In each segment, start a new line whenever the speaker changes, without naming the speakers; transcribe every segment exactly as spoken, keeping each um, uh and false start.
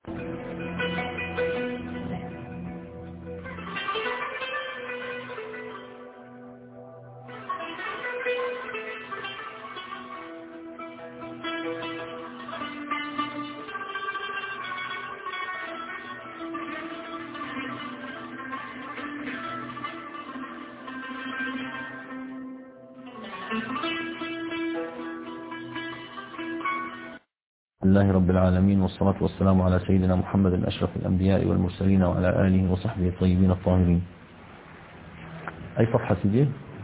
لله رب العالمين، والصلاة والسلام على سيدنا محمد أشرف الأنبياء والمرسلين وعلى آله وصحبه الطيبين الطاهرين. أي صفحة سيدي؟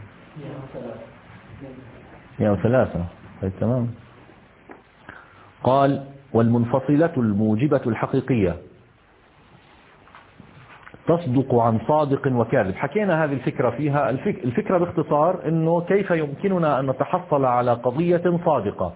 مئة وثلاثة. طيب تمام. قال: والمنفصلة الموجبة الحقيقية تصدق عن صادق وكاذب. حكينا هذه الفكرة فيها. الفكرة باختصار أنه كيف يمكننا أن نتحصل على قضية صادقة.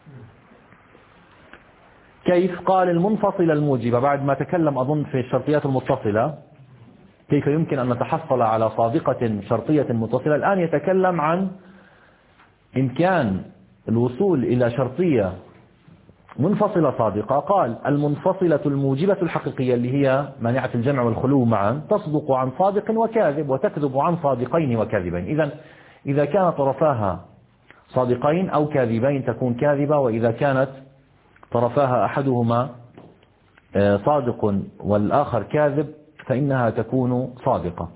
كيف؟ قال: المنفصلة الموجبة، بعد ما تكلم أظن في الشرطيات المتصلة كيف يمكن أن نتحصل على صادقة شرطية متصلة، الآن يتكلم عن إمكان الوصول إلى شرطية منفصلة صادقة. قال: المنفصلة الموجبة الحقيقية اللي هي مانعة الجمع والخلو معا تصدق عن صادق وكاذب وتكذب عن صادقين وكاذبين. إذن إذا كان طرفاها صادقين أو كاذبين تكون كاذبة، وإذا كانت طرفاها أحدهما صادق والآخر كاذب فإنها تكون صادقة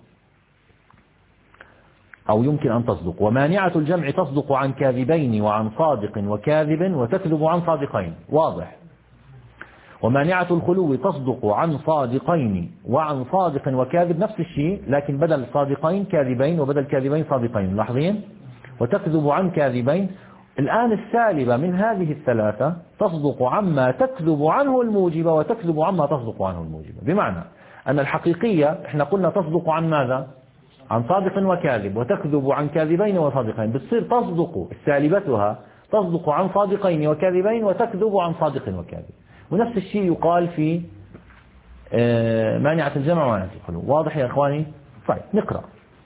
أو يمكن أن تصدق. ومانعة الجمع تصدق عن كاذبين وعن صادق وكاذب وتكذب عن صادقين. واضح. ومانعة الخلو تصدق عن صادقين وعن صادق وكاذب، نفس الشيء لكن بدل صادقين كاذبين وبدل كاذبين صادقين. لاحظين؟ وتكذب عن كاذبين. الآن السالبة من هذه الثلاثة تصدق عما تكذب عنه الموجبة وتكذب عما تصدق عنه الموجبة. بمعنى أن الحقيقية احنا قلنا تصدق عن ماذا؟ عن صادق وكاذب، وتكذب عن كاذبين وصادقين. بتصير تصدق سالبتها تصدق عن صادقين وكاذبين وتكذب عن صادق وكاذب. ونفس الشيء يقال في مانعة الجمع ومانعة الخلو. واضح يا إخواني؟ طيب نقرأ.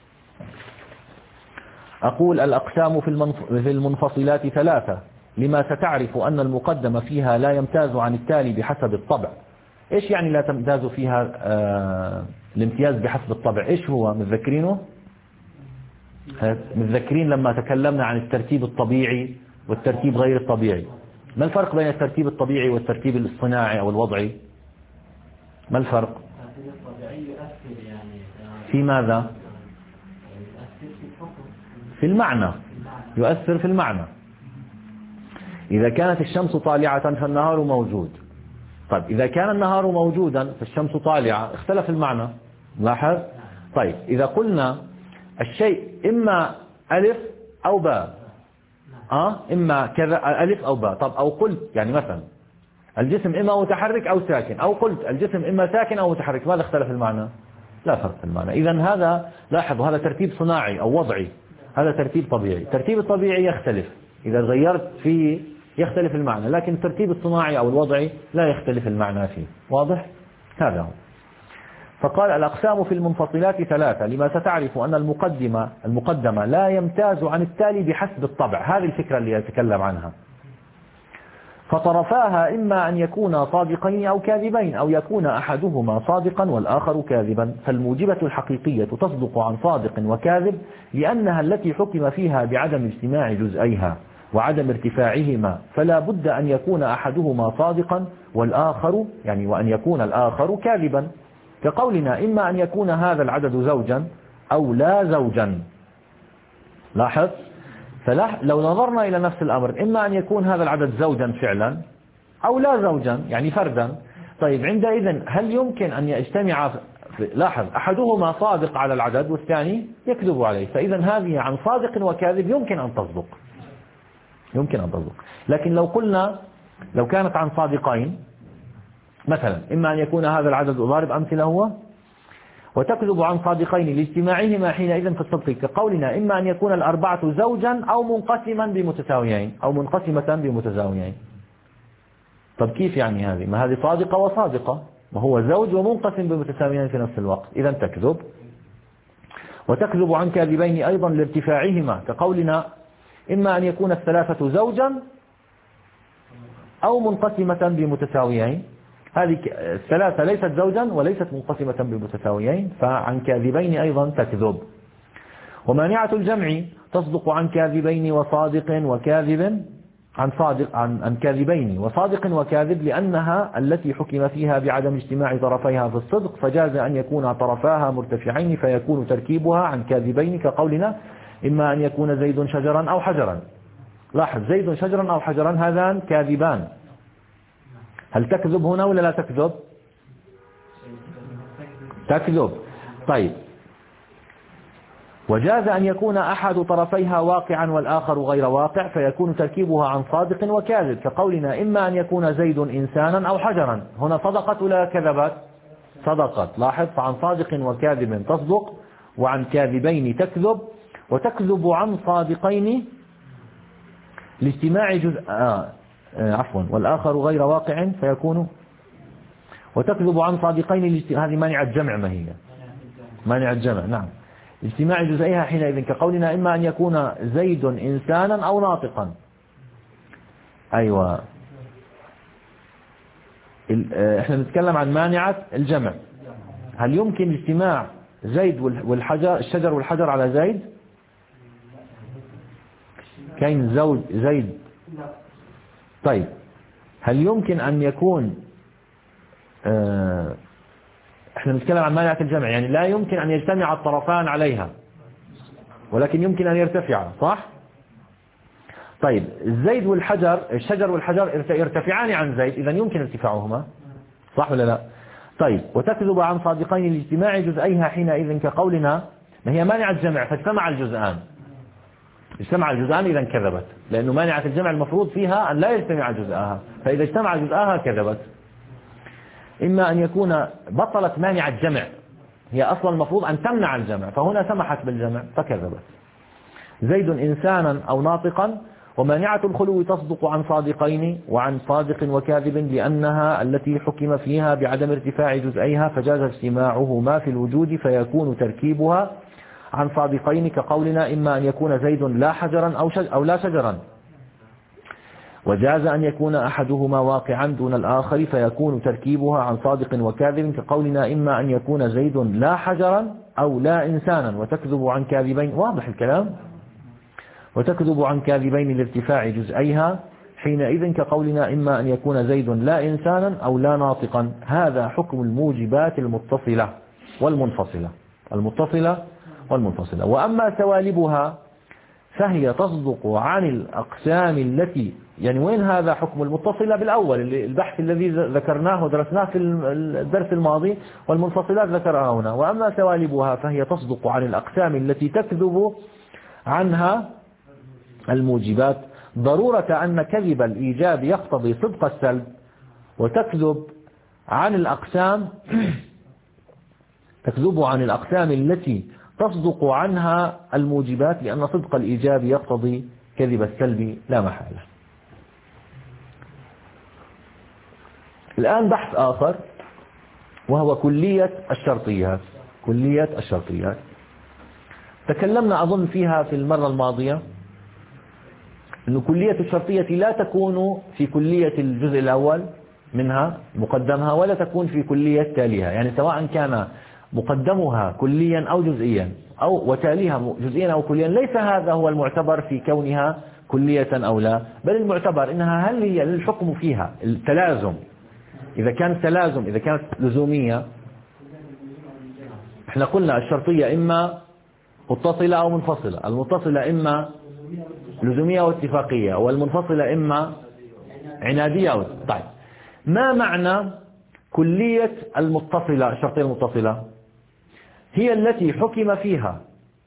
أقول: الأقسام في المنفصلات ثلاثة لما ستعرف أن المقدم فيها لا يمتاز عن التالي بحسب الطبع. إيش يعني لا تمتاز فيها آه الامتياز بحسب الطبع؟ إيش هو؟ متذكرينه؟ متذكرين لما تكلمنا عن الترتيب الطبيعي والترتيب غير الطبيعي. ما الفرق بين الترتيب الطبيعي والترتيب الاصطناعي أو الوضعي؟ ما الفرق؟ في ماذا؟ في المعنى. يؤثر في المعنى. إذا كانت الشمس طالعة فالنهار موجود. طيب إذا كان النهار موجودا فالشمس طالعة اختلف المعنى. لاحظ؟ طيب إذا قلنا الشيء إما ألف أو باء، أه؟ إما كذا ألف أو باء. طب أو قلت يعني مثلا الجسم إما متحرك أو ساكن، أو قلت الجسم إما ساكن أو متحرك، ماذا اختلف المعنى؟ لا فرق في المعنى. إذن هذا لاحظوا هذا ترتيب صناعي أو وضعي، هذا ترتيب طبيعي. الترتيب الطبيعي يختلف، إذا غيرت فيه يختلف المعنى، لكن الترتيب الصناعي أو الوضعي لا يختلف المعنى فيه. واضح؟ هذا هو. فقال: الأقسام في المنفصلات ثلاثة لما ستعرف أن المقدمة المقدمة لا يمتاز عن التالي بحسب الطبع. هذه الفكرة اللي يتكلم عنها. فطرفاها إما أن يكونا صادقين أو كاذبين، أو يكون أحدهما صادقا والآخر كاذبا. فالموجبة الحقيقية تصدق عن صادق وكاذب لأنها التي حكم فيها بعدم اجتماع جزئيها وعدم ارتفاعهما، فلا بد أن يكون أحدهما صادقا والآخر يعني وأن يكون الآخر كاذبا. كقولنا: إما أن يكون هذا العدد زوجا أو لا زوجا. لاحظ؟ فلو نظرنا إلى نفس الأمر، إما أن يكون هذا العدد زوجا فعلا أو لا زوجا يعني فردا. طيب عندئذ هل يمكن أن يجتمع؟ لاحظ أحدهما صادق على العدد والثاني يكذب عليه، فإذا هذه عن صادق وكاذب يمكن أن تصدق، يمكن أن تصدق. لكن لو قلنا لو كانت عن صادقين مثلا، إما أن يكون هذا العدد ضارب أمثلة هو وتكذب عن صادقين لاجتماعهما حينئذ في الصدق. كقولنا: إما أن يكون الأربعة زوجا أو منقسما بمتساويين أو منقسمة بمتساويين. طب كيف يعني هذه؟ ما هذه صادقة وصادقة، وهو زوج ومنقسم بمتساويين في نفس الوقت، إذا تكذب. وتكذب عن كاذبين أيضا لارتفاعهما. كقولنا: إما أن يكون الثلاثة زوجا أو منقسمة بمتساويين. هذه الثلاثة ليست زوجا وليست منقسمة بمتساويين، فعن كاذبين أيضا تكذب. ومانعة الجمع تصدق عن كاذبين وصادق وكاذب، عن صادق عن, عن كاذبين وصادق وكاذب، لأنها التي حكم فيها بعدم اجتماع طرفيها في الصدق، فجاز أن يكون طرفاها مرتفعين فيكون تركيبها عن كاذبين، كقولنا إما أن يكون زيد شجرا أو حجرا. لاحظ، زيد شجرا أو حجرا هذان كاذبان، هل تكذب هنا ولا لا تكذب؟ تكذب. طيب، وجاز أن يكون أحد طرفيها واقعا والآخر غير واقع فيكون تركيبها عن صادق وكاذب، كقولنا إما أن يكون زيد إنسانا أو حجرا. هنا صدقت ولا كذبت؟ صدقت. لاحظ، فعن صادق وكاذب تصدق، وعن كاذبين تكذب، وتكذب عن صادقين لاجتماع جزء آه آه عفوا والآخر غير واقع فيكون، وتكذب عن صادقين، هذه مانع الجمع، ما هي مانع الجمع؟ نعم، اجتماع جزئيها حينئذ، كقولنا إما أن يكون زيد إنسانا أو ناطقا. أيوة، احنا نتكلم عن مانعة الجمع. هل يمكن اجتماع زيد والحجر، الشجر والحجر على زيد؟ كاين زوج زيد. طيب، هل يمكن أن يكون اه احنا نتكلم عن مانعة الجمع، يعني لا يمكن أن يجتمع الطرفان عليها، ولكن يمكن أن يرتفع، صح؟ طيب، الزيد والحجر، الشجر والحجر يرتفعان عن زيد، إذا يمكن ارتفاعهما، صح ولا لا؟ طيب، وتكذب عن صادقين لاجتماع جزئيها حينئذ، كقولنا ما هي مانعة الجمع فاجتمع الجزءان، اجتمع الجزءان إذا كذبت، لأنه مانعة الجمع المفروض فيها أن لا يجتمع جزءها، فإذا اجتمع جزءها كذبت. إما أن يكون بطلت مانع الجمع، هي أصلا المفروض أن تمنع الجمع، فهنا سمحت بالجمع فكذبت. زيد إنسانا أو ناطقا. ومانعة الخلو تصدق عن صادقين وعن صادق وكاذب، لأنها التي حكم فيها بعدم ارتفاع جزئيها فجاز اجتماعهما في الوجود فيكون تركيبها عن صادقين، كقولنا إما أن يكون زيد لا حجرا أو, أو لا شجرا. وجاز أن يكون أحدهما واقعا دون الآخر فيكون تركيبها عن صادق وكاذب، كقولنا إما أن يكون زيد لا حجرا أو لا إنسانا، وتكذب عن كاذبين. واضح الكلام؟ وتكذب عن كاذبين لارتفاع جزئيها حينئذ، كقولنا إما أن يكون زيد لا إنسانا أو لا ناطقا. هذا حكم الموجبات المتصلة والمنفصلة، المتصلة والمنفصلة. وأما سوالبها فهي تصدق عن الأقسام التي، يعني وين هذا حكم المتصلة بالأول، البحث الذي ذكرناه ودرسناه في الدرس الماضي، والمنفصلات ذكرها هنا. وأما سوالبها فهي تصدق عن الأقسام التي تكذب عنها الموجبات، ضرورة أن كذب الإيجاب يقتضي صدق السلب، وتكذب عن الأقسام تكذب عن الأقسام التي تصدق عنها الموجبات، لأن صدق الإيجاب يقتضي كذب السلب لا محالة. الآن بحث آخر وهو كلية الشرطيات. كلية الشرطيات تكلمنا أظن فيها في المرة الماضية، أن كلية الشرطية لا تكون في كلية الجزء الأول منها مقدمها، ولا تكون في كلية تاليها، يعني سواء كان مقدمها كليا أو جزئيا أو وتاليها جزئيا أو كليا، ليس هذا هو المعتبر في كونها كلية أو لا، بل المعتبر إنها هل هي الحكم فيها التلازم. إذا كانت تلازم، إذا كانت لزومية، احنا قلنا الشرطية إما متصلة أو منفصلة، المتصلة إما لزومية واتفاقية، والمنفصلة إما عنادية أو. طيب، ما معنى كلية المتصلة؟ الشرطية المتصلة هي التي حكم فيها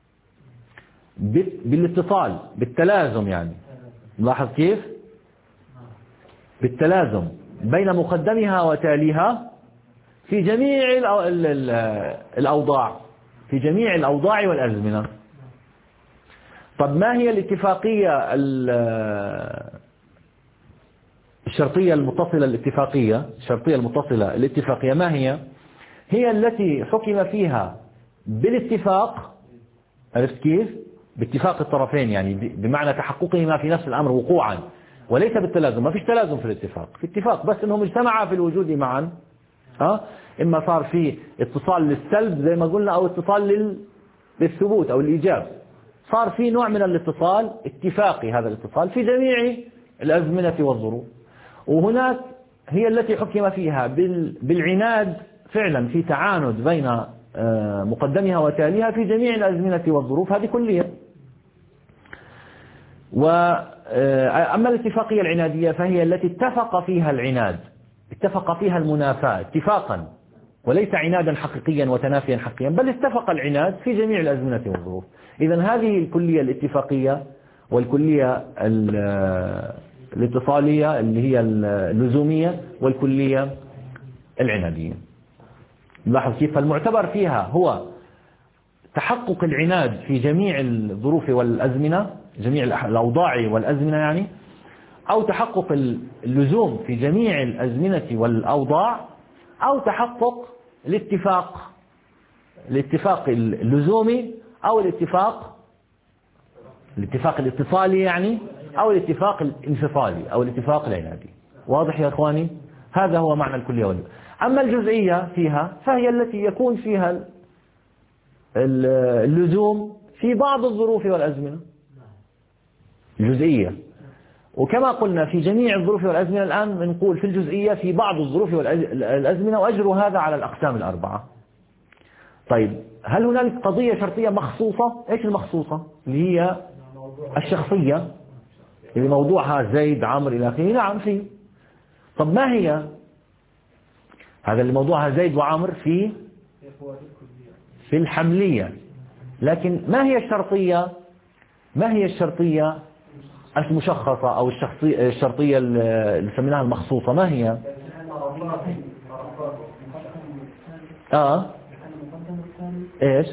بالاتصال، بالتلازم، يعني لاحظ كيف؟ بالتلازم بين مقدمها وتاليها في جميع الأوضاع، في جميع الأوضاع والأزمنة. طب ما هي الاتفاقية الشرطية المتصلة الاتفاقية؟ الشرطية المتصلة الاتفاقية ما هي؟ هي التي حكم فيها بالاتفاق، عرفت كيف؟ باتفاق الطرفين، يعني بمعنى تحققهما في نفس الأمر وقوعا، وليس بالتلازم. ما فيش تلازم في الاتفاق، في اتفاق بس انهم اجتمعا في الوجود معا. ها اما صار في اتصال للسلب زي ما قلنا، او اتصال لل... للثبوت او الايجاب. صار في نوع من الاتصال اتفاقي، هذا الاتصال في جميع الازمنه والظروف. وهناك هي التي حكم فيها بال... بالعناد، فعلا في تعاند بين مقدمها وتاليها في جميع الازمنه والظروف، هذه كليه. وأما الاتفاقية العنادية فهي التي اتفق فيها العناد، اتفق فيها المنافاة اتفاقا، وليس عنادا حقيقيا وتنافيا حقيقيا، بل اتفق العناد في جميع الأزمنة والظروف. إذن هذه الكلية الاتفاقية والكلية الاتصالية اللي هي اللزومية والكلية العنادية. لاحظ كيف المعتبر فيها هو تحقق العناد في جميع الظروف والأزمنة، جميع الأوضاع والأزمنة يعني، أو تحقق اللزوم في جميع الأزمنة والأوضاع، أو تحقق الاتفاق الاتفاق اللزومي، أو الاتفاق الاتفاق الاتصالي يعني، أو الاتفاق الانفصالي، أو الاتفاق العنادي. واضح يا أخواني؟ هذا هو معنى الكلية والجزئية. أما الجزئية فيها فهي التي يكون فيها اللزوم في بعض الظروف والأزمنة، الجزئية. وكما قلنا في جميع الظروف والأزمنة، الآن بنقول في الجزئية في بعض الظروف والأزمنة، وأجر هذا على الأقسام الأربعة. طيب هل هنالك قضية شرطية مخصوصة؟ إيش المخصوصة؟ اللي هي الشخصية، اللي موضوعها زيد عمرو إلى آخره. نعم في. طب ما هي؟ هذا اللي موضوعها زيد وعمر في في الحملية. لكن ما هي الشرطية؟ ما هي الشرطية المشخصة أو الشخصية الشرطية اللي سميناها المخصوصة؟ ما هي؟ آه إيش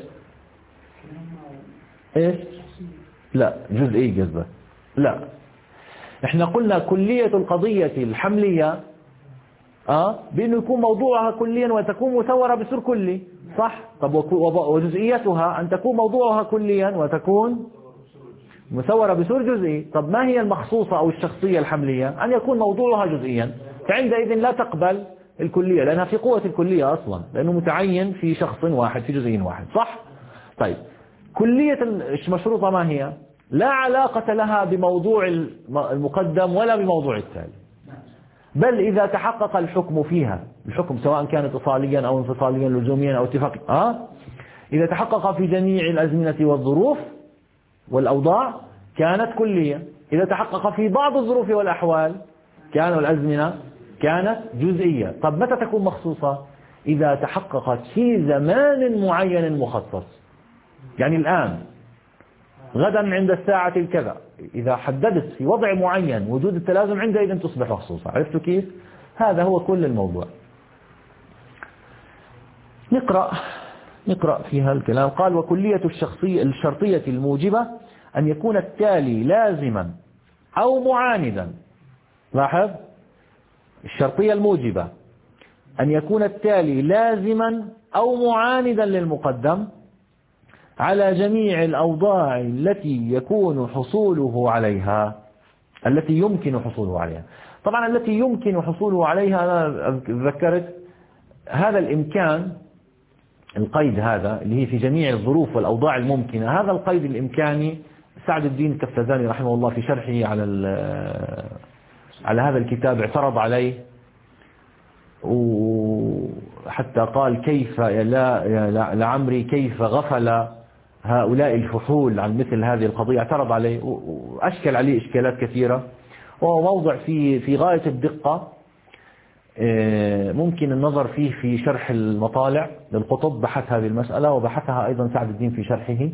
إيش لا جزئي قصدك؟ لا، إحنا قلنا كلية القضية الحملية آه بأنه يكون موضوعها كليا وتكون مثورة بسور كلي، صح؟ طب وجزئيتها أن تكون موضوعها كليا وتكون مثورة بسور جزئي. طب ما هي المخصوصة أو الشخصية الحملية؟ أن يكون موضوعها جزئيا، فعندئذ لا تقبل الكلية لأنها في قوة الكلية أصلا، لأنه متعين في شخص واحد في جزئي واحد، صح؟ طيب كلية المشروطة ما هي؟ لا علاقة لها بموضوع المقدم ولا بموضوع التالي، بل إذا تحقق الحكم فيها، الحكم سواء كان اتصاليا أو انفصاليا لزوميا أو اتفاقيا، آه إذا تحقق في جميع الأزمنة والظروف والأوضاع كانت كلية. إذا تحقق في بعض الظروف والأحوال كانوا الأزمنة كانت جزئية. طب متى تكون مخصوصة؟ إذا تحققت في زمان معين مخصص. يعني الآن غدا عند الساعة الكذا، إذا حددت في وضع معين وجود التلازم عندئذ تصبح مخصوصة. عرفتوا كيف؟ هذا هو كل الموضوع. نقرأ نقرأ فيها الكلام. قال: وكلية الشخصية الشرطية الموجبة أن يكون التالي لازما أو معاندا. لاحظ، الشرطية الموجبة أن يكون التالي لازما أو معاندا للمقدم على جميع الأوضاع التي يكون حصوله عليها، التي يمكن حصوله عليها. طبعا التي يمكن حصوله عليها، أنا ذكرت هذا الإمكان، القيد هذا اللي هي في جميع الظروف والأوضاع الممكنة، هذا القيد الإمكاني سعد الدين الكفتازاني رحمه الله في شرحه على على هذا الكتاب اعترض عليه، وحتى قال: كيف لا لعمري كيف غفل هؤلاء الفحول عن مثل هذه القضية. اعترض عليه وأشكل عليه إشكالات كثيرة، وهو موضع في في غاية الدقة، ممكن النظر فيه في شرح المطالع للقطب، بحث هذه المسألة وبحثها أيضا سعد الدين في شرحه.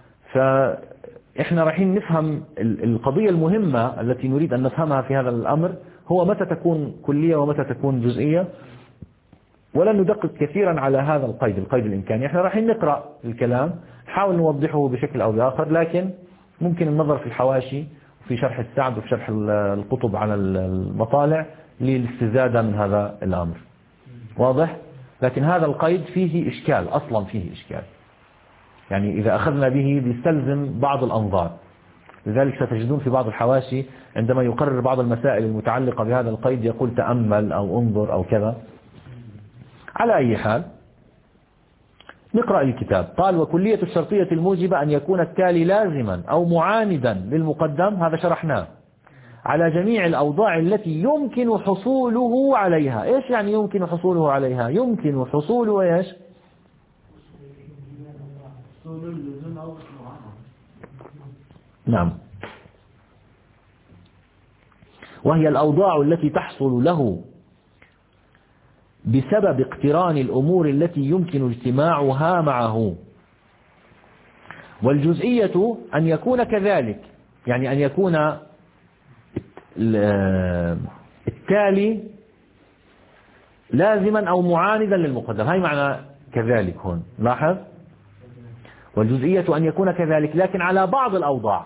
فإحنا رايحين نفهم القضية المهمة التي نريد أن نفهمها في هذا الأمر، هو متى تكون كلية ومتى تكون جزئية، ولن ندقق كثيرا على هذا القيد القيد الإمكاني. إحنا رايحين نقرأ الكلام، نحاول نوضحه بشكل أو بآخر، لكن ممكن النظر في الحواشي وفي شرح السعد وفي شرح القطب على المطالع للاستزادة من هذا الأمر. واضح؟ لكن هذا القيد فيه إشكال، أصلا فيه إشكال، يعني إذا أخذنا به بيستلزم بعض الأنظار. لذلك ستجدون في بعض الحواشي عندما يقرر بعض المسائل المتعلقة بهذا القيد يقول تأمل أو انظر أو كذا. على أي حال نقرأ الكتاب. قال وكلية الشرطية الموجبة أن يكون التالي لازما أو معاندا للمقدم، هذا شرحناه، على جميع الأوضاع التي يمكن حصوله عليها. إيش يعني يمكن حصوله عليها؟ يمكن حصوله إيش؟ نعم، وهي الأوضاع التي تحصل له بسبب اقتران الأمور التي يمكن اجتماعها معه. والجزئية أن يكون كذلك، يعني أن يكون التالي لازما أو معاندا للمقدم. هاي معنى كذلك هون، لاحظ. والجزئية أن يكون كذلك لكن على بعض الأوضاع.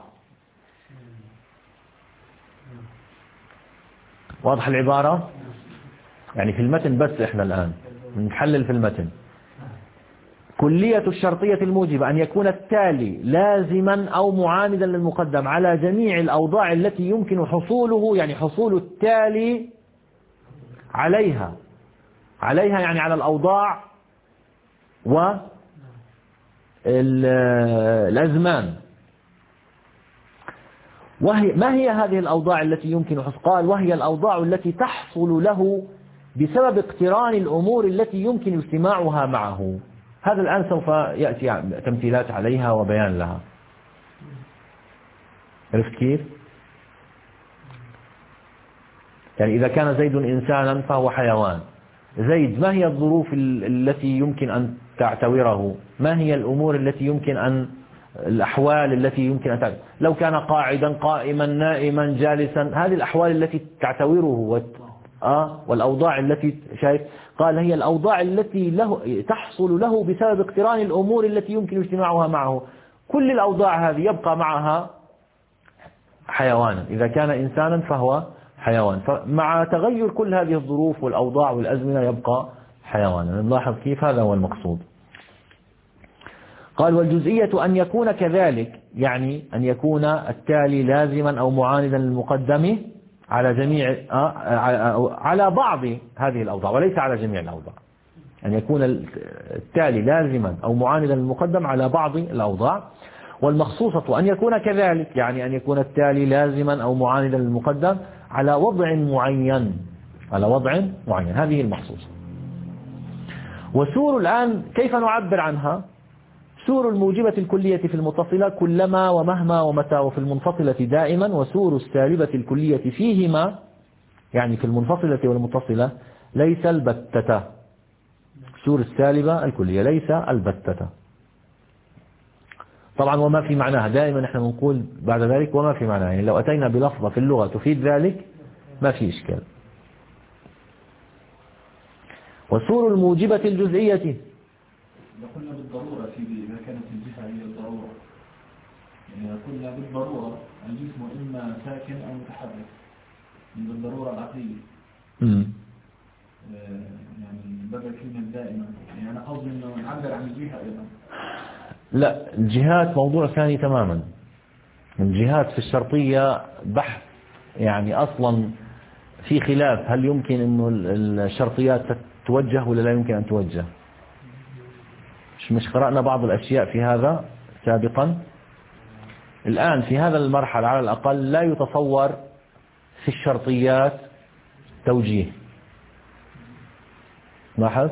واضح العبارة؟ يعني في المتن بس إحنا الآن نحلل في المتن. كلية الشرطية الموجبة أن يكون التالي لازما أو معاندا للمقدم على جميع الأوضاع التي يمكن حصوله، يعني حصول التالي عليها، عليها يعني على الأوضاع والأزمان. وهي ما هي هذه الأوضاع التي يمكن حصول؟ قال وهي الأوضاع التي تحصل له بسبب اقتران الأمور التي يمكن اجتماعها معه. هذا الآن سوف يأتي تمثيلات عليها وبيان لها. عرفت كيف؟ يعني إذا كان زيد إنسانا فهو حيوان. زيد ما هي الظروف التي يمكن أن تعتوره؟ ما هي الأمور التي يمكن أن الأحوال التي يمكن أن تعتوره؟ لو كان قاعدا قائما نائما جالسا، هذه الأحوال التي تعتوره آه والأوضاع التي شايف. قال هي الأوضاع التي له تحصل له بسبب اقتران الأمور التي يمكن اجتماعها معه. كل الأوضاع هذه يبقى معها حيوانا، إذا كان إنسانا فهو حيوان، فمع تغير كل هذه الظروف والأوضاع والأزمنة يبقى حيوانا. نلاحظ كيف؟ هذا هو المقصود. قال والجزئية أن يكون كذلك، يعني أن يكون التالي لازما أو معاندا للمقدم على جميع على بعض هذه الأوضاع وليس على جميع الأوضاع. أن يكون التالي لازما أو معاندا للمقدم على بعض الأوضاع. والمخصوصة أن يكون كذلك، يعني أن يكون التالي لازما أو معاندا للمقدم على وضع معين، على وضع معين. هذه المخصوصة. وسور الآن كيف نعبر عنها؟ سور الموجبة الكلية في المتصلة كلما ومهما ومتى، وفي المنفصلة دائما. وسور السالبة الكلية فيهما، يعني في المنفصلة والمتصلة، ليس البتة. سور السالبة الكلية ليس البتة. طبعا وما في معناها دائما نحن نقول بعد ذلك وما في معناها، يعني لو أتينا بلفظة في اللغة تفيد ذلك ما في إشكال. وسور الموجبة الجزئية
قلنا بالضرورة سيدي، إذا كانت الجهة هي الضرورة، يعني قلنا بالضرورة الجسم إما ساكن أو متحرك من الضرورة العقلية.
امم
يعني بدل كلمة دائما، يعني أنا قصدي إنه نعبر عن الجهة أيضا.
لا، الجهات موضوع ثاني تماما. الجهات في الشرطية بحث، يعني أصلا في خلاف هل يمكن إنه الشرطيات توجه ولا لا يمكن أن توجه. مش مش قرأنا بعض الأشياء في هذا سابقا. الآن في هذا المرحلة على الأقل لا يتصور في الشرطيات توجيه. لاحظ؟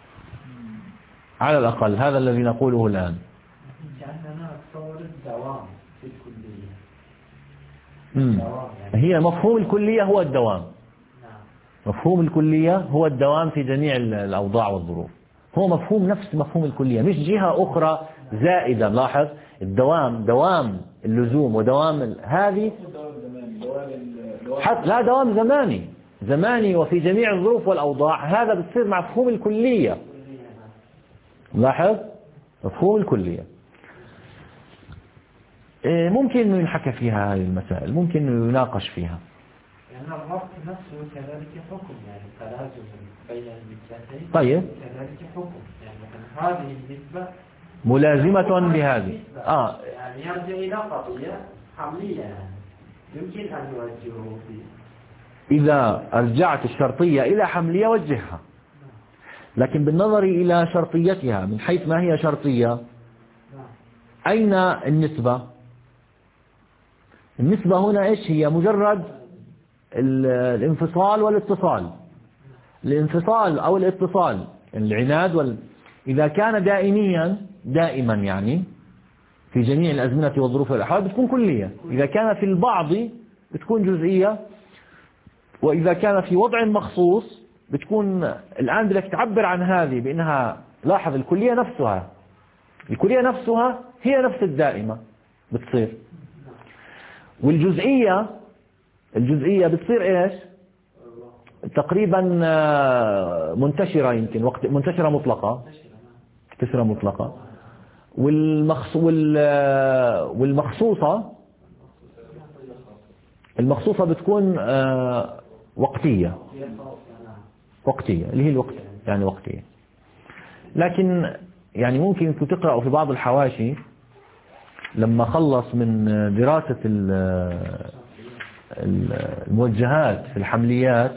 على الأقل هذا الذي نقوله الآن.
لأننا نتصور الدوام في الكلية.
مم. هي مفهوم الكلية هو الدوام. مفهوم الكلية هو الدوام في جميع الأوضاع والظروف. هو مفهوم نفس مفهوم الكلية، مش جهة أخرى زائدة. لاحظ الدوام، دوام اللزوم ودوام هذه حتى لا دوام زماني زماني وفي جميع الظروف والأوضاع. هذا بتصير مفهوم الكلية. لاحظ مفهوم الكلية. ممكن أنه ينحكى فيها هذه المسائل، ممكن أنه يناقش فيها.
يعني الربط نفسه كذلك حكم، يعني تلازم بين النسبتين.
طيب
كذلك حكم، يعني مثلا هذه النسبة
ملازمة بهذه.
آه يعني يرجع إلى قضية حملية يعني يمكن أن يوجهه فيه.
إذا أرجعت الشرطية إلى حملية وجهها، لكن بالنظر إلى شرطيتها من حيث ما هي شرطية، أين النسبة؟ النسبة هنا إيش هي؟ مجرد الانفصال والاتصال. الانفصال أو الاتصال العناد وال... إذا كان دائميا دائما يعني في جميع الأزمنة والظروف والأحوال بتكون كلية، إذا كان في البعض بتكون جزئية، وإذا كان في وضع مخصوص بتكون. الآن بدك تعبر عن هذه بأنها، لاحظ الكلية نفسها، الكلية نفسها هي نفس الدائمة بتصير، والجزئية الجزئية بتصير إيش؟ تقريبا منتشرة، يمكن وقت منتشرة مطلقة، منتشرة مطلقة. والمخص وال والمخصوصة المخصوصة بتكون وقتية، وقتية اللي هي الوقت يعني وقتية. لكن يعني ممكن انكم تقرأوا في بعض الحواشي لما خلص من دراسة الموجهات في الحمليات،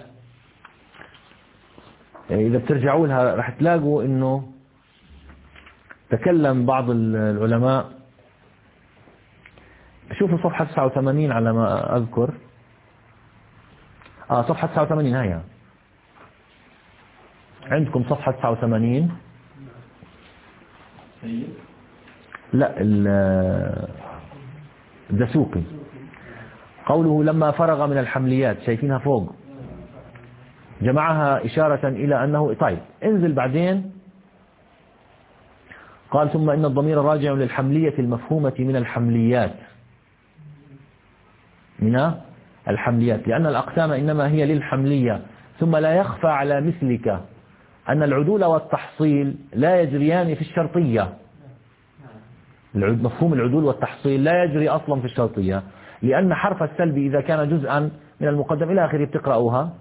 إذا بترجعوا لها رح تلاقوا إنه تكلم بعض العلماء. شوفوا صفحة تسعة وثمانين على ما أذكر، آه صفحة تسعة وثمانين هيا عندكم، صفحة تسعة وثمانين. لا الدسوقي قوله لما فرغ من الحمليات، شايفينها فوق، جمعها إشارة إلى أنه طيب انزل بعدين. قال ثم إن الضمير راجع للحملية المفهومة من الحمليات من الحمليات لأن الأقسام إنما هي للحملية. ثم لا يخفى على مثلك أن العدول والتحصيل لا يجريان في الشرطية. مفهوم العدول والتحصيل لا يجري أصلا في الشرطية، لأن حرف السلب إذا كان جزءا من المقدم إلى آخره بتقرأوها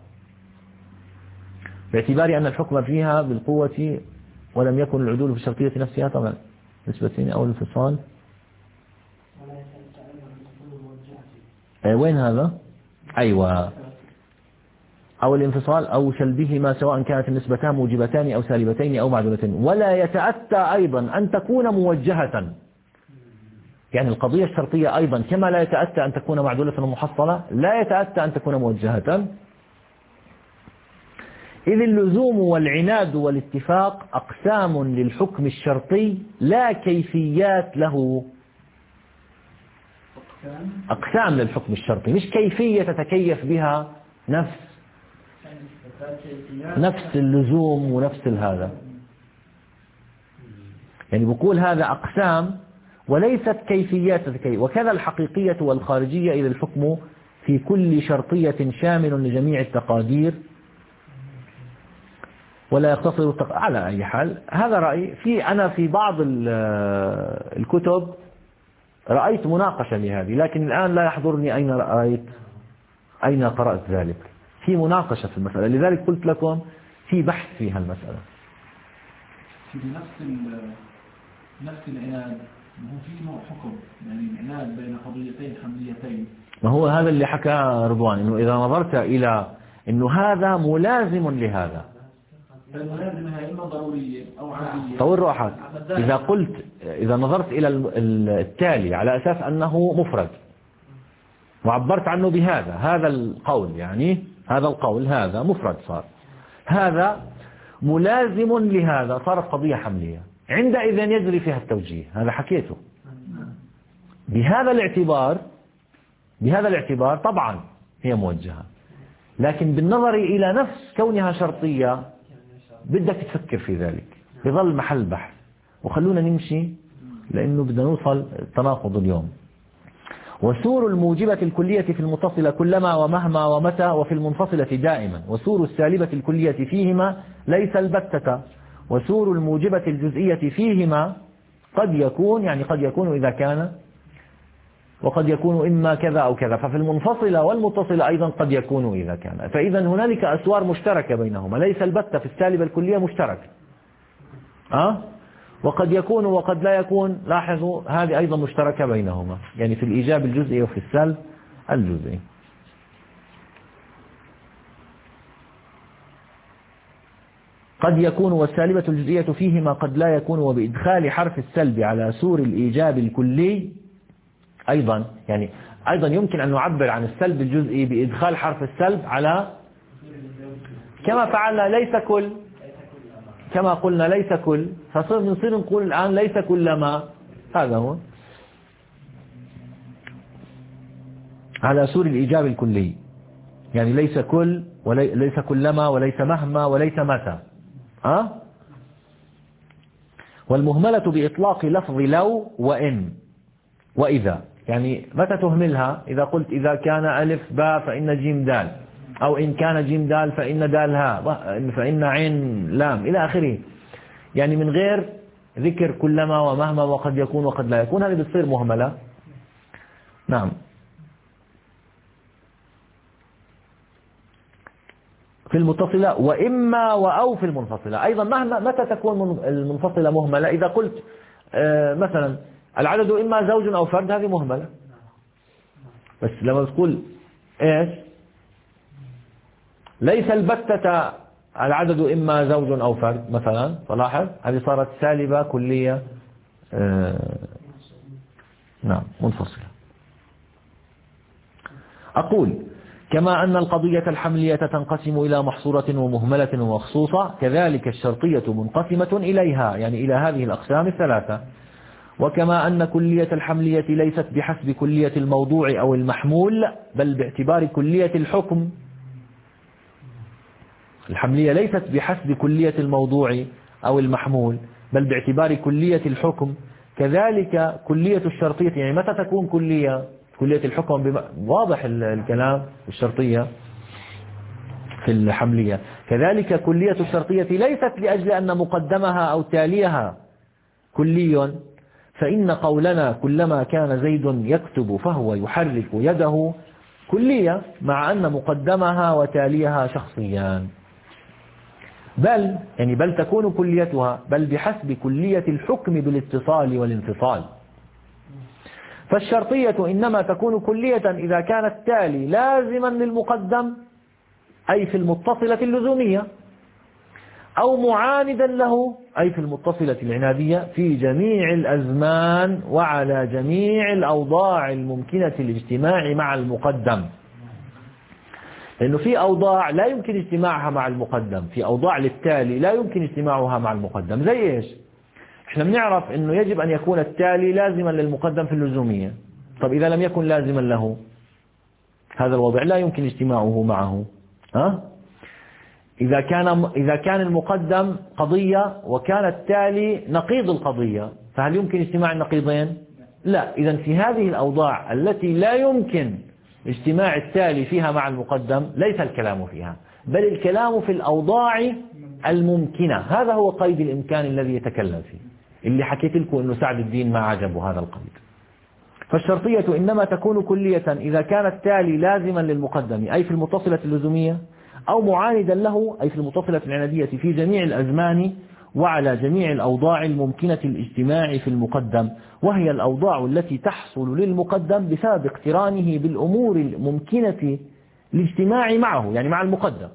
باعتبار أن الحكم فيها بالقوة، ولم يكن العدول في الشرطية نفسها طبعا نسبتين أو الانفصال. أي وين هذا؟ أيوة، أو الانفصال أو شلبهما سواء كانت النسبتان موجبتان أو سالبتين أو معدولتين. ولا يتأتى أيضا أن تكون موجهة، يعني القضية الشرطية أيضا كما لا يتأتى أن تكون معدولة ومحصلة لا يتأتى أن تكون موجهة، إذ اللزوم والعناد والاتفاق أقسام للحكم الشرطي لا كيفيات له. أقسام للحكم الشرطي مش كيفية تتكيف بها نفس نفس اللزوم ونفس هذا، يعني بقول هذا أقسام وليست كيفيات تتكيف. وكذا الحقيقية والخارجية إلى الحكم في كل شرطية شامل لجميع التقادير ولا يقتصر التق... على أي حال هذا رأي. في أنا في بعض الكتب رأيت مناقشة لهذه، لكن الآن لا يحضرني أين رأيت أين قرأت ذلك. في مناقشة في المسألة، لذلك قلت لكم في بحث في هالمسألة.
في نفس نفس العناد، ما هو في نوع حكم يعني العناد بين قضيتين حمليتين. ما
هو هذا اللي حكى رضوان، إنه إذا نظرت إلى إنه هذا ملازم لهذا،
الملازمة إما ضرورية أو عادية.
طول روحك. إذا قلت إذا نظرت إلى التالي على أساس أنه مفرد وعبرت عنه بهذا هذا القول، يعني هذا القول هذا مفرد صار، هذا ملازم لهذا، صارت قضية حملية، عندئذ يجري فيها التوجيه. هذا حكيته. بهذا الاعتبار بهذا الاعتبار طبعا هي موجهة، لكن بالنظر إلى نفس كونها شرطية بدك تفكر في ذلك، بظل محل بحث. وخلونا نمشي لأنه بدنا نوصل التناقض اليوم. وسور الموجبة الكلية في المتصلة كلما ومهما ومتى، وفي المنفصلة دائما. وسور السالبة الكلية فيهما ليس البتة. وسور الموجبة الجزئية فيهما قد يكون، يعني قد يكون إذا كان، وقد يكون إما كذا أو كذا. ففي المنفصلة والمتصلة أيضا قد يكون إذا كان. فإذا هنالك أسوار مشتركة بينهما، ليس البتة في السالبة الكلية مشترك. أه؟ وقد يكون وقد لا يكون. لاحظوا هذه أيضا مشتركة بينهما، يعني في الإيجاب الجزئي وفي السلب الجزئي. قد يكون والسالبة الجزئية فيهما قد لا يكون، وبإدخال حرف السلب على سور الإيجاب الكلي أيضا، يعني أيضا يمكن أن نعبر عن السلب الجزئي بإدخال حرف السلب على، كما فعلنا ليس كل، كما قلنا ليس كل، فصير نصير نقول الآن ليس كلما، هذا هو على سور الإيجاب الكلي، يعني ليس كل وليس كلما وليس مهما وليس متى. أه؟ والمهملة بإطلاق لفظ لو وإن وإذا، يعني متى تهملها؟ إذا قلت إذا كان ألف باء فإن جيم دال، أو إن كان جيم دال فإن دال ها، فإن عين لام إلى آخره، يعني من غير ذكر كلما ومهما وقد يكون وقد لا يكون، هذه بتصير مهملة. نعم. في المتصلة وإما وأو في المنفصلة أيضا. مهما متى تكون المنفصلة مهملة؟ إذا قلت آه مثلا العدد إما زوج أو فرد، هذه مهملة. بس لما تقول إيش ليس البتة العدد إما زوج أو فرد مثلا، فلاحظ هذه صارت سالبة كلية آه نعم منفصلة. أقول كما أن القضية الحملية تنقسم إلى محصورة ومهملة ومخصوصة، كذلك الشرطية منقسمة إليها، يعني إلى هذه الأقسام الثلاثة. وكما أن كلية الحملية ليست بحسب كلية الموضوع أو المحمول، بل باعتبار كلية الحكم. الحملية ليست بحسب كلية الموضوع أو المحمول، بل باعتبار كلية الحكم. كذلك كلية الشرطية، يعني متى تكون كلية؟ كلية الحكم واضح الكلام، الشرطية في الحملية. كذلك كلية الشرطية ليست لأجل أن مقدمها أو تاليها كلي، فإن قولنا كلما كان زيد يكتب فهو يحرك يده كلية، مع أن مقدمها وتاليها شخصيان. بل يعني بل تكون كليتها بل بحسب كلية الحكم بالاتصال والانفصال. فالشرطية إنما تكون كلية إذا كان التالي لازما للمقدم، أي في المتصلة اللزومية، أو معاندا له، أي في المتصلة العنادية، في جميع الأزمان وعلى جميع الأوضاع الممكنة الاجتماع مع المقدم. لأنه في أوضاع لا يمكن اجتماعها مع المقدم، في أوضاع للتالي لا يمكن اجتماعها مع المقدم. زي إيش؟ احنا بنعرف انه يجب ان يكون التالي لازما للمقدم في اللزومية. طب اذا لم يكن لازما له، هذا الوضع لا يمكن اجتماعه معه. ها؟ اذا كان اذا كان المقدم قضية وكان التالي نقيض القضية، فهل يمكن اجتماع النقيضين؟ لا. اذا في هذه الاوضاع التي لا يمكن اجتماع التالي فيها مع المقدم ليس الكلام فيها، بل الكلام في الاوضاع الممكنة. هذا هو قيد الامكان الذي يتكلم فيه، اللي حكيت لكم انه سعد الدين ما عجبه هذا القيد. فالشرطية إنما تكون كلية إذا كان التالي لازما للمقدم، أي في المتصلة اللزومية، أو معاندا له، أي في المتصلة العنادية، في جميع الأزمان وعلى جميع الأوضاع الممكنة الاجتماع في المقدم، وهي الأوضاع التي تحصل للمقدم بسبب اقترانه بالأمور الممكنة الاجتماع معه، يعني مع المقدم.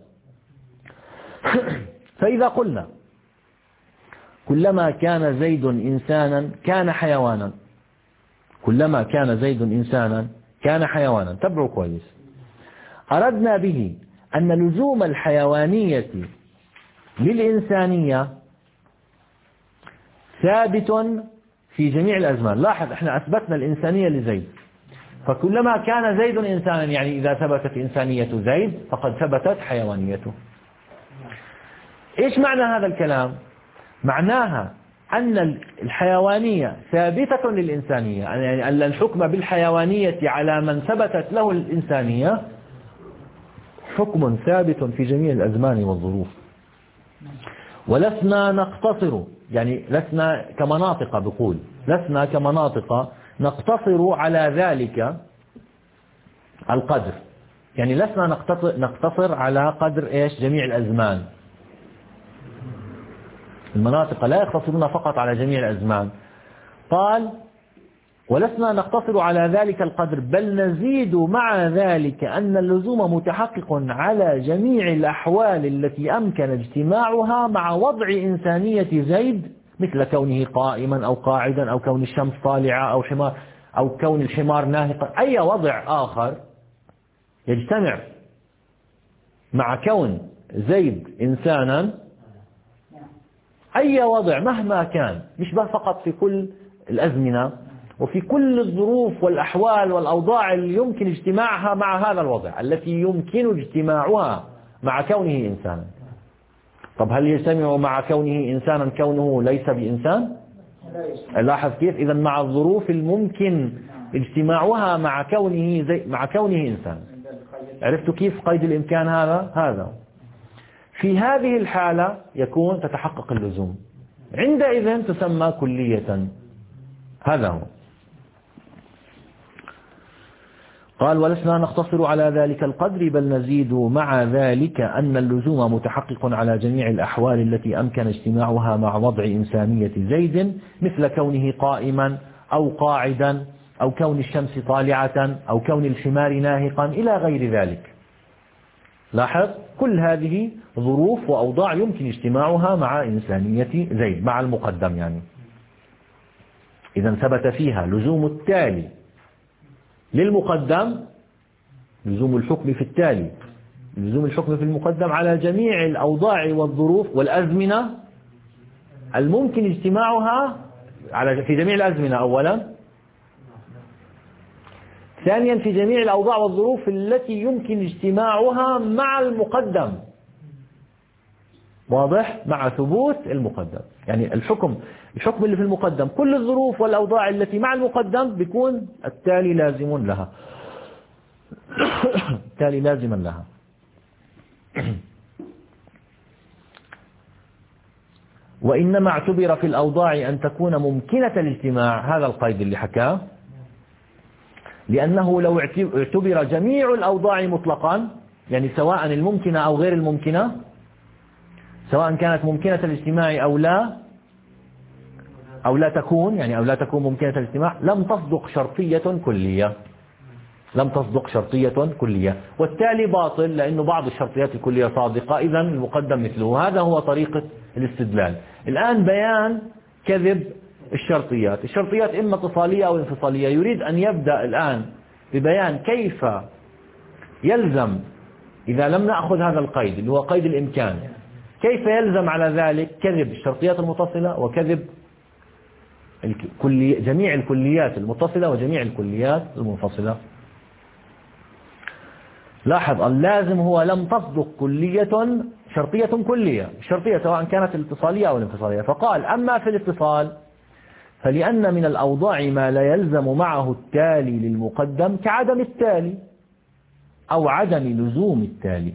فإذا قلنا كلما كان زيد إنسانا كان حيوانا، كلما كان زيد إنسانا كان حيوانا، تبعوا كويس، أردنا به أن لزوم الحيوانية للإنسانية ثابت في جميع الأزمان. لاحظ احنا أثبتنا الإنسانية لزيد، فكلما كان زيد إنسانا، يعني إذا ثبتت إنسانية زيد فقد ثبتت حيوانيته. إيش معنى هذا الكلام؟ معناها أن الحيوانية ثابتة للإنسانية، يعني أن الحكم بالحيوانية على من ثبتت له الإنسانية حكم ثابت في جميع الأزمان والظروف. ولسنا نقتصر، يعني لسنا كمناطق، بقول لسنا كمناطق نقتصر على ذلك القدر، يعني لسنا نقتصر على قدر إيش؟ جميع الأزمان. المناطق لا يقتصرون فقط على جميع الأزمان. قال ولسنا نقتصر على ذلك القدر بل نزيد مع ذلك أن اللزوم متحقق على جميع الأحوال التي أمكن اجتماعها مع وضع إنسانية زيد، مثل كونه قائما أو قاعدا أو كون الشمس طالعة أو حمار أو كون الحمار ناهقا. أي وضع آخر يجتمع مع كون زيد إنسانا، أي وضع مهما كان، مش بس فقط في كل الأزمنة وفي كل الظروف والأحوال والأوضاع اللي يمكن اجتماعها مع هذا الوضع التي يمكن اجتماعها مع كونه إنسانا. طب هل يجتمع مع كونه إنسانا كونه ليس بإنسان؟ لاحظ كيف؟ إذا مع الظروف الممكن اجتماعها مع كونه زي مع كونه إنسان. عرفتوا كيف قيد الإمكان هذا؟ هذا في هذه الحالة يكون تتحقق اللزوم، عندئذ تسمى كلية. هذا هو. قال ولسنا نقتصر على ذلك القدر بل نزيد مع ذلك أن اللزوم متحقق على جميع الأحوال التي أمكن اجتماعها مع وضع إنسانية زيد، مثل كونه قائما أو قاعدا أو كون الشمس طالعة أو كون الحمار ناهقا إلى غير ذلك. لاحظ كل هذه ظروف وأوضاع يمكن اجتماعها مع إنسانية زيد مع المقدم يعني. إذا ثبت فيها لزوم التالي للمقدم، لزوم الحكم في التالي، لزوم الحكم في المقدم على جميع الأوضاع والظروف والأزمنة الممكن اجتماعها على في جميع الأزمنة أولا، ثانيا في جميع الأوضاع والظروف التي يمكن اجتماعها مع المقدم. واضح؟ مع ثبوت المقدم، يعني الحكم الحكم اللي في المقدم كل الظروف والأوضاع التي مع المقدم بيكون التالي لازم لها التالي لازما لها. وإنما اعتبر في الأوضاع أن تكون ممكنة الاجتماع، هذا القيد اللي حكاه، لأنه لو اعتبر جميع الأوضاع مطلقا، يعني سواء الممكنة أو غير الممكنة، سواء كانت ممكنة الاجتماع أو لا أو لا تكون، يعني أو لا تكون ممكنة الاجتماع، لم تصدق شرطية كلية، لم تصدق شرطية كلية، والتالي باطل لأنه بعض الشرطيات الكلية صادقة، إذن المقدم مثله. هذا هو طريقة الاستدلال. الآن بيان كذب الشرطيات. الشرطيات إما اتصالية أو انفصالية. يريد أن يبدأ الآن ببيان كيف يلزم إذا لم نأخذ هذا القيد اللي هو قيد الإمكان، كيف يلزم على ذلك كذب الشرطيات المتصلة وكذب الكلي جميع الكليات المتصلة وجميع الكليات المنفصلة. لاحظ اللازم هو لم تصدق كلية شرطية كلية، الشرطية سواء كانت الاتصالية أو الانفصالية. فقال أما في الاتصال فلأن من الأوضاع ما لا يلزم معه التالي للمقدم كعدم التالي أو عدم لزوم التالي،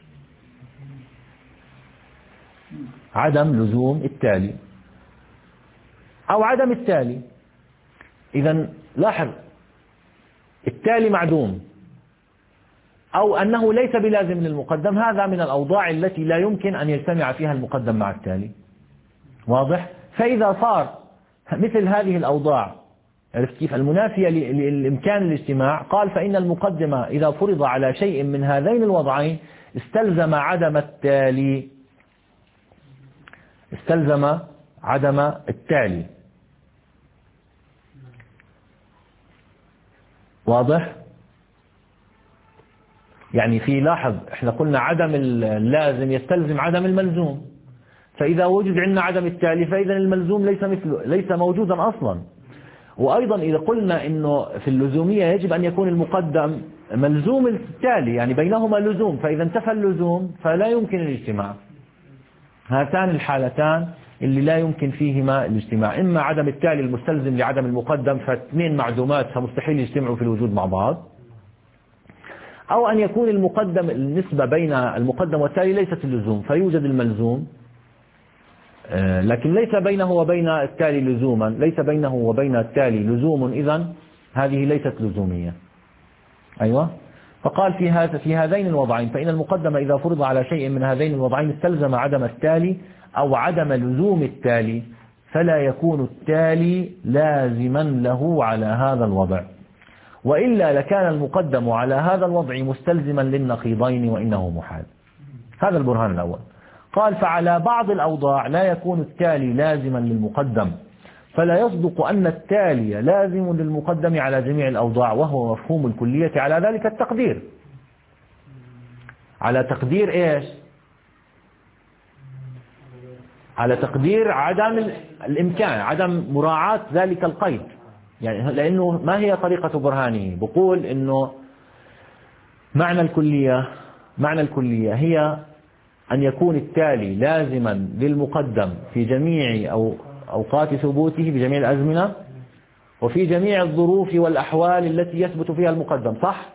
عدم لزوم التالي أو عدم التالي. إذن لاحظ التالي معدوم أو أنه ليس بلازم للمقدم، هذا من الأوضاع التي لا يمكن أن يجتمع فيها المقدم مع التالي. واضح؟ فإذا صار مثل هذه الأوضاع، عرفت كيف، المنافية للإمكان الاجتماع، قال فإن المقدمة إذا فرض على شيء من هذين الوضعين استلزم عدم التالي، استلزم عدم التالي. واضح؟ يعني في لاحظ احنا قلنا عدم اللازم يستلزم عدم الملزوم، فإذا وجد عندنا عدم التالي فإذا الملزوم ليس مثله، ليس موجودا أصلا. وأيضا إذا قلنا إنه في اللزومية يجب أن يكون المقدم ملزوم التالي، يعني بينهما لزوم، فإذا انتفى اللزوم فلا يمكن الاجتماع. هاتان الحالتان اللي لا يمكن فيهما الاجتماع، إما عدم التالي المستلزم لعدم المقدم فاثنين معدومات فمستحيل يجتمعوا في الوجود مع بعض، أو أن يكون المقدم النسبة بين المقدم والتالي ليست اللزوم فيوجد الملزوم لكن ليس بينه وبين التالي لزوما، ليس بينه وبين التالي لزوم، إذن هذه ليست لزومية. أيوة. فقال في هذا في هذين الوضعين فإن المقدم إذا فرض على شيء من هذين الوضعين استلزم عدم التالي أو عدم لزوم التالي، فلا يكون التالي لازما له على هذا الوضع، وإلا لكان المقدم على هذا الوضع مستلزما للنقيضين وإنه محال. هذا البرهان الأول. قال فعلى بعض الأوضاع لا يكون التالي لازما للمقدم، فلا يصدق أن التالي لازم للمقدم على جميع الأوضاع، وهو مفهوم الكلية على ذلك التقدير. على تقدير إيش؟ على تقدير عدم الإمكان، عدم مراعاة ذلك القيد. يعني لأنه ما هي طريقة برهانه؟ بقول إنه معنى الكلية معنى الكلية هي أن يكون التالي لازما للمقدم في جميع أو أوقات ثبوته بجميع الأزمنة وفي جميع الظروف والأحوال التي يثبت فيها المقدم، صح؟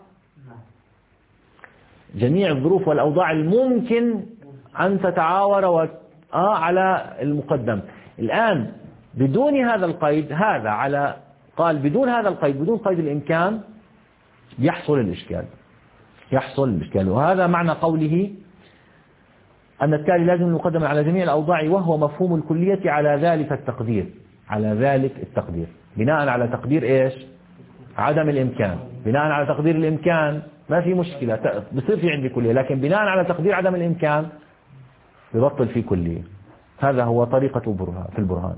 جميع الظروف والأوضاع الممكن أن تتعاور و... آه على المقدم. الآن بدون هذا القيد، هذا على قال بدون هذا القيد، بدون قيد الإمكان يحصل الإشكال يحصل الإشكال وهذا معنى قوله أن التالي لازم المقدم على جميع الأوضاع، وهو مفهوم الكلية على ذلك التقدير على ذلك التقدير بناء على تقدير إيش؟ عدم الإمكان. بناء على تقدير الإمكان ما في مشكلة، بصير في عندي كلية، لكن بناء على تقدير عدم الإمكان يبطل في كلية. هذا هو طريقة برهان في البرهان.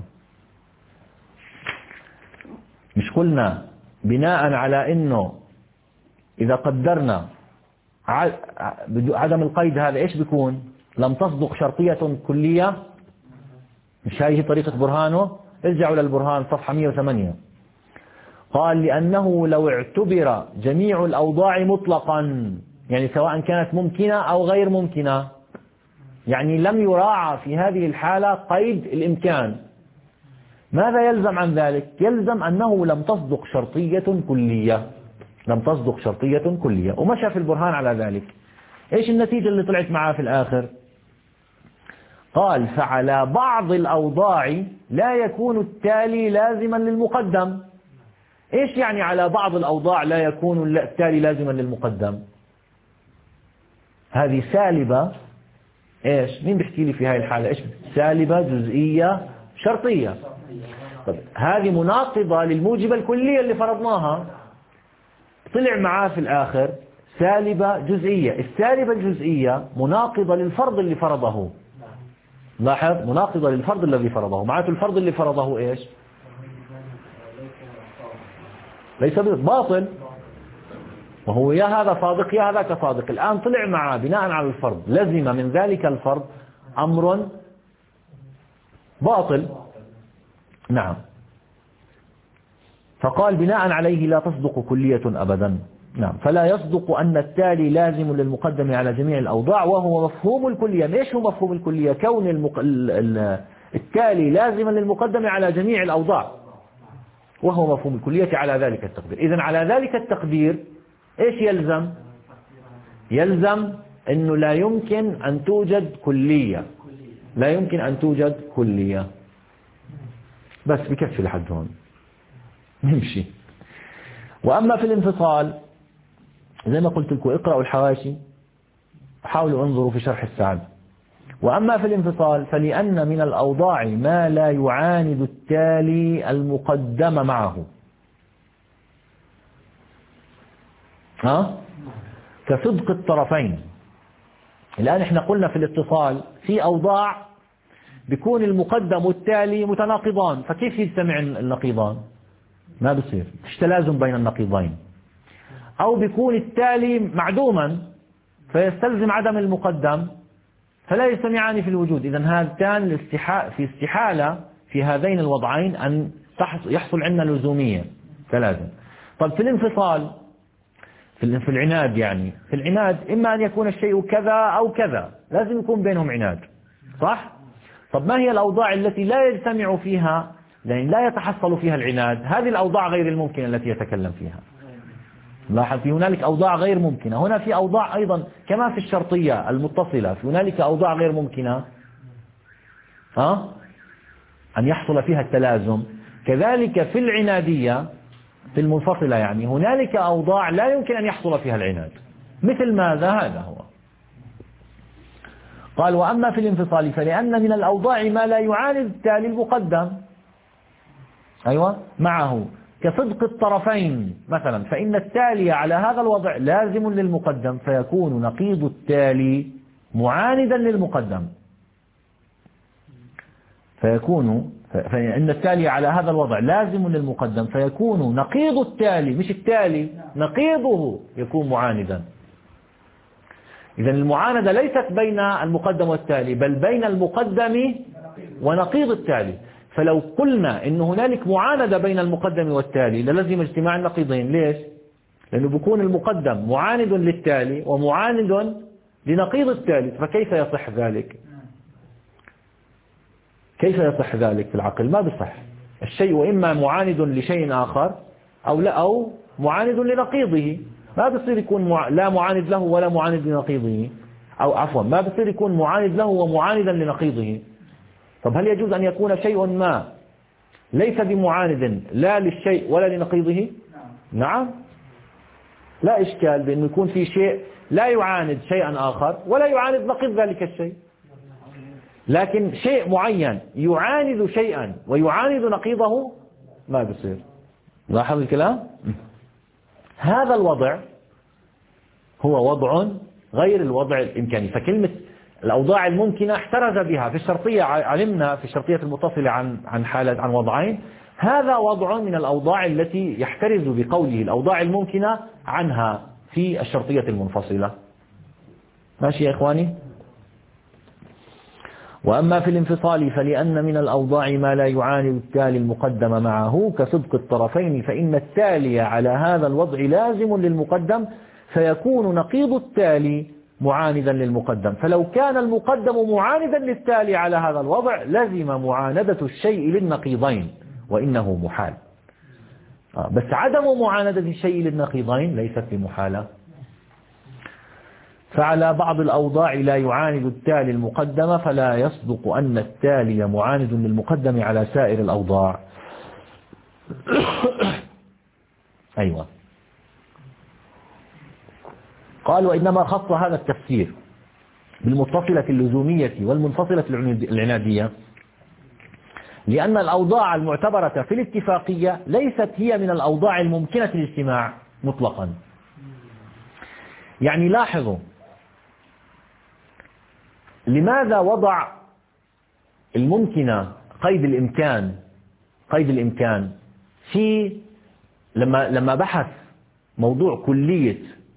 مش قلنا بناء على إنه إذا قدرنا عدم القيد هذا إيش بيكون؟ لم تصدق شرطية كلية. مش هذه طريقة برهانه؟ ارجعوا للبرهان صفحة مئة وثمانية. قال لأنه لو اعتبر جميع الأوضاع مطلقا، يعني سواء كانت ممكنة أو غير ممكنة، يعني لم يراعى في هذه الحالة قيد الإمكان، ماذا يلزم عن ذلك؟ يلزم أنه لم تصدق شرطية كلية لم تصدق شرطية كلية. ومشى في البرهان على ذلك. إيش النتيجة اللي طلعت معاه في الآخر؟ قال فعلى بعض الأوضاع لا يكون التالي لازما للمقدم. إيش يعني على بعض الأوضاع لا يكون التالي لازما للمقدم؟ هذه سالبة. إيش؟ مين بيحكي لي في هاي الحالة؟ إيش؟ سالبة جزئية شرطية. طب هذه مناقضة للموجبة الكلية اللي فرضناها. طلع معاه في الآخر سالبة جزئية. السالبة الجزئية مناقضة للفرض اللي فرضه. لاحظ، مناقضة للفرض الذي فرضه. معناته الفرض اللي فرضه إيش؟ ليس باطل، وهو يا هذا صادق يا هذاك صادق. الآن طلع معاه بناء على الفرض، لزم من ذلك الفرض أمر باطل. نعم. فقال بناء عليه لا تصدق كلية أبدا. نعم. فلا يصدق أن التالي لازم للمقدم على جميع الأوضاع، وهو مفهوم الكلية. ليش هو مفهوم الكلية؟ كون المق... التالي لازما للمقدم على جميع الأوضاع، وهو مفهوم الكلية على ذلك التقدير. إذن على ذلك التقدير إيش يلزم؟ يلزم أنه لا يمكن أن توجد كلية لا يمكن أن توجد كلية. بس بكفي لحد هون نمشي. وأما في الانفصال زي ما قلت لكم اقرأوا الحواشي، حاولوا انظروا في شرح السعد. وأما في الانفصال فلأن من الأوضاع ما لا يعاند التالي المقدم معه، ها؟ كصدق الطرفين. الآن احنا قلنا في الاتصال في أوضاع بيكون المقدم والتالي متناقضان، فكيف يجتمع النقيضان؟ ما بصير، مش تلازم بين النقيضين. أو بيكون التالي معدوما فيستلزم عدم المقدم فلا يجتمعان في الوجود. إذن هذان في استحالة في هذين الوضعين أن يحصل عندنا لزومية تلازم. طب في الانفصال في العناد، يعني في العناد إما أن يكون الشيء كذا أو كذا، لازم يكون بينهم عناد، صح؟ طب ما هي الأوضاع التي لا يجتمع فيها، يعني لا يتحصل فيها العناد؟ هذه الأوضاع غير الممكنة التي يتكلم فيها. لاحظ في هنالك أوضاع غير ممكنة. هنا في أوضاع أيضا كما في الشرطية المتصلة، في هنالك أوضاع غير ممكنة ها أن يحصل فيها التلازم. كذلك في العنادية في المنفصلة، يعني هنالك أوضاع لا يمكن أن يحصل فيها العناد. مثل ماذا؟ هذا هو. قال وأما في الانفصال فلأن من الأوضاع ما لا يعاند التالي المقدم أيوة معه كصدق الطرفين مثلا، فإن التالي على هذا الوضع لازم للمقدم فيكون نقيض التالي معاندا للمقدم، فيكون فإن التالي على هذا الوضع لازم للمقدم فيكون نقيض التالي، مش التالي، نقيضه يكون معاندا. إذا المعاندة ليست بين المقدم والتالي بل بين المقدم ونقيض التالي. فلو قلنا إن هنالك معاندة بين المقدم والتالي للزم اجتماع النقيضين. ليش؟ لأنه بيكون المقدم معاند للتالي ومعاند لنقيض التالي، فكيف يصح ذلك؟ كيف يصح ذلك في العقل؟ ما بصح. الشيء إما معاند لشيء آخر أو لا أو معاند لنقيضه، ما بصير يكون مع... لا معاند له ولا معاند لنقيضه، أو عفوا ما بصير يكون معاند له ومعاندا لنقيضه. طب هل يجوز أن يكون شيء ما ليس بمعاند لا للشيء ولا لنقيضه؟ نعم، لا إشكال بأنه يكون في شيء لا يعاند شيئا آخر ولا يعاند نقيض ذلك الشيء، لكن شيء معين يعاند شيئا ويعاند نقيضه ما بصير. لاحظ الكلام؟ هذا الوضع هو وضع غير الوضع الإمكاني. فكلمة الأوضاع الممكنة احترز بها في الشرطية، علمنا في الشرطية المتصلة عن عن حالة عن وضعين، هذا وضع من الأوضاع التي يحترز بقوله الأوضاع الممكنة عنها في الشرطية المنفصلة. ماشي يا إخواني؟ وأما في الانفصال فلأن من الأوضاع ما لا يعاند التالي المقدم معه كصدق الطرفين، فإن التالي على هذا الوضع لازم للمقدم فيكون نقيض التالي معاندا للمقدم. فلو كان المقدم معاندا للتالي على هذا الوضع لزم معاندة الشيء للنقيضين وإنه محال. بس عدم معاندة الشيء للنقيضين ليست بمحالة. فعلى بعض الأوضاع لا يعاند التالي المقدم فلا يصدق أن التالي معاند للمقدم على سائر الأوضاع. أيوة. قال وإنما خص هذا التفسير بالمتصلة اللزومية والمنفصلة العنادية لأن الأوضاع المعتبرة في الاتفاقية ليست هي من الأوضاع الممكنة الاجتماع مطلقا. يعني لاحظوا لماذا وضع الممكنة قيد الإمكان قيد الإمكان في لما لما بحث موضوع كلية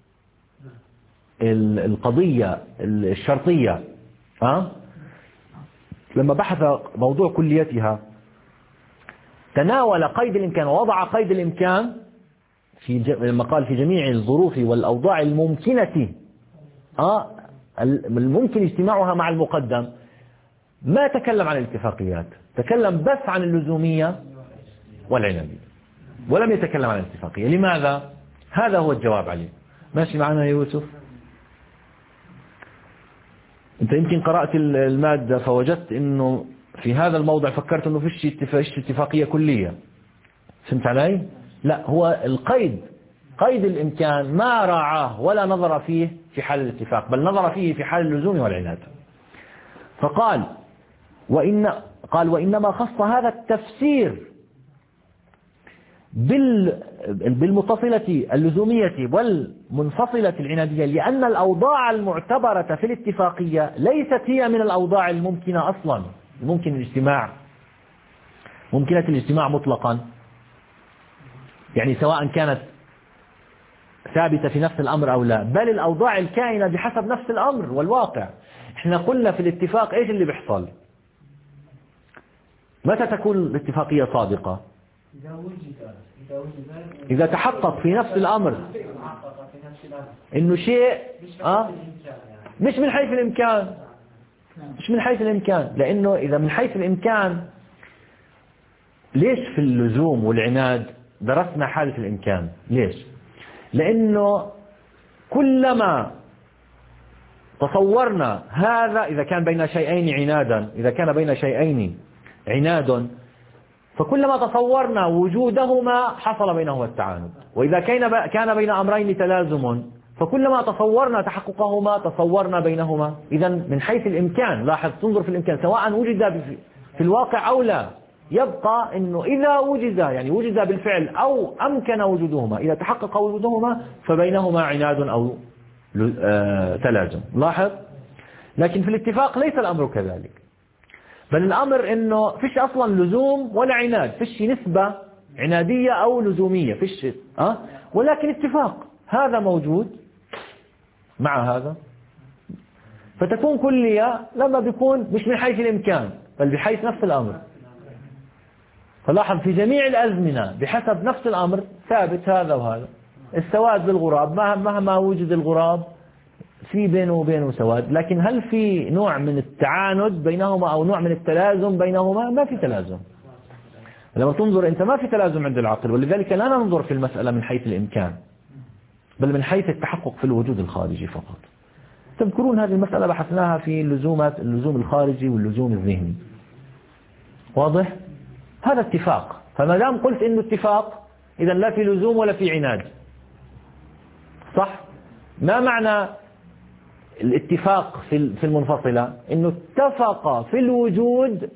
القضية الشرطية، ها لما بحث موضوع كليتها تناول قيد الإمكان ووضع قيد الإمكان في لما قال في جميع الظروف والأوضاع الممكنة اه الممكن اجتماعها مع المقدم. ما تكلم عن الاتفاقيات، تكلم بس عن اللزومية والعنادية ولم يتكلم عن الاتفاقية. لماذا؟ هذا هو الجواب عليه. ماشي معنا يا يوسف؟ انت يمكن قرأت المادة فوجدت انه في هذا الموضع فكرت انه فيش اتفاقية كلية. فهمت علي؟ لا، هو القيد قيد الإمكان ما راعاه ولا نظر فيه في حال الاتفاق بل نظر فيه في حال اللزوم والعناد. فقال وإن قال وإنما خص هذا التفسير بال بالمتصلة اللزومية والمنفصلة العنادية لأن الأوضاع المعتبرة في الاتفاقية ليست هي من الأوضاع الممكنة أصلا، ممكن الاجتماع ممكنة الاجتماع مطلقا، يعني سواء كانت ثابتة في نفس الأمر أو لا، بل الأوضاع الكائنة بحسب نفس الأمر والواقع. احنا قلنا في الاتفاق ايش اللي بيحصل؟ متى تكون الاتفاقية صادقة؟
إذا وجد
إذا تحقق في نفس الأمر إنه شيء آه مش من حيث الإمكان مش من حيث الإمكان لأنه إذا من حيث الإمكان ليش في اللزوم والعناد درسنا حالة الإمكان؟ ليش؟ لأنه كلما تصورنا هذا إذا كان بين شيئين عنادا إذا كان بين شيئين عناد فكلما تصورنا وجودهما حصل بينهما التعاند، وإذا كان كان بين أمرين تلازم فكلما تصورنا تحققهما تصورنا بينهما. إذا من حيث الإمكان، لاحظ تنظر في الإمكان سواء وجد في الواقع أو لا، يبقى أنه إذا وجد يعني وجد بالفعل أو أمكن وجودهما، إذا تحقق وجودهما فبينهما عناد أو تلازم. لاحظ. لكن في الاتفاق ليس الأمر كذلك، بل الأمر أنه فيش أصلا لزوم ولا عناد، فيش نسبة عنادية أو لزومية، فيش أه؟ ولكن اتفاق هذا موجود مع هذا، فتكون كلية لما بيكون مش من حيث الإمكان بل بحيث نفس الأمر. فلاحظ في جميع الأزمنة بحسب نفس الأمر ثابت هذا وهذا. السواد بالغراب مهما وجد الغراب في بينه وبينه سواد، لكن هل في نوع من التعاند بينهما أو نوع من التلازم بينهما؟ ما في تلازم. لما تنظر أنت ما في تلازم عند العقل، ولذلك لا ننظر في المسألة من حيث الإمكان بل من حيث التحقق في الوجود الخارجي فقط. تذكرون هذه المسألة بحثناها في اللزومات، اللزوم الخارجي واللزوم الذهني. واضح؟ هذا اتفاق. فما دام قلت إنه اتفاق إذا لا في لزوم ولا في عناد. صح؟ ما معنى الاتفاق في المنفصلة؟ إنه اتفق في الوجود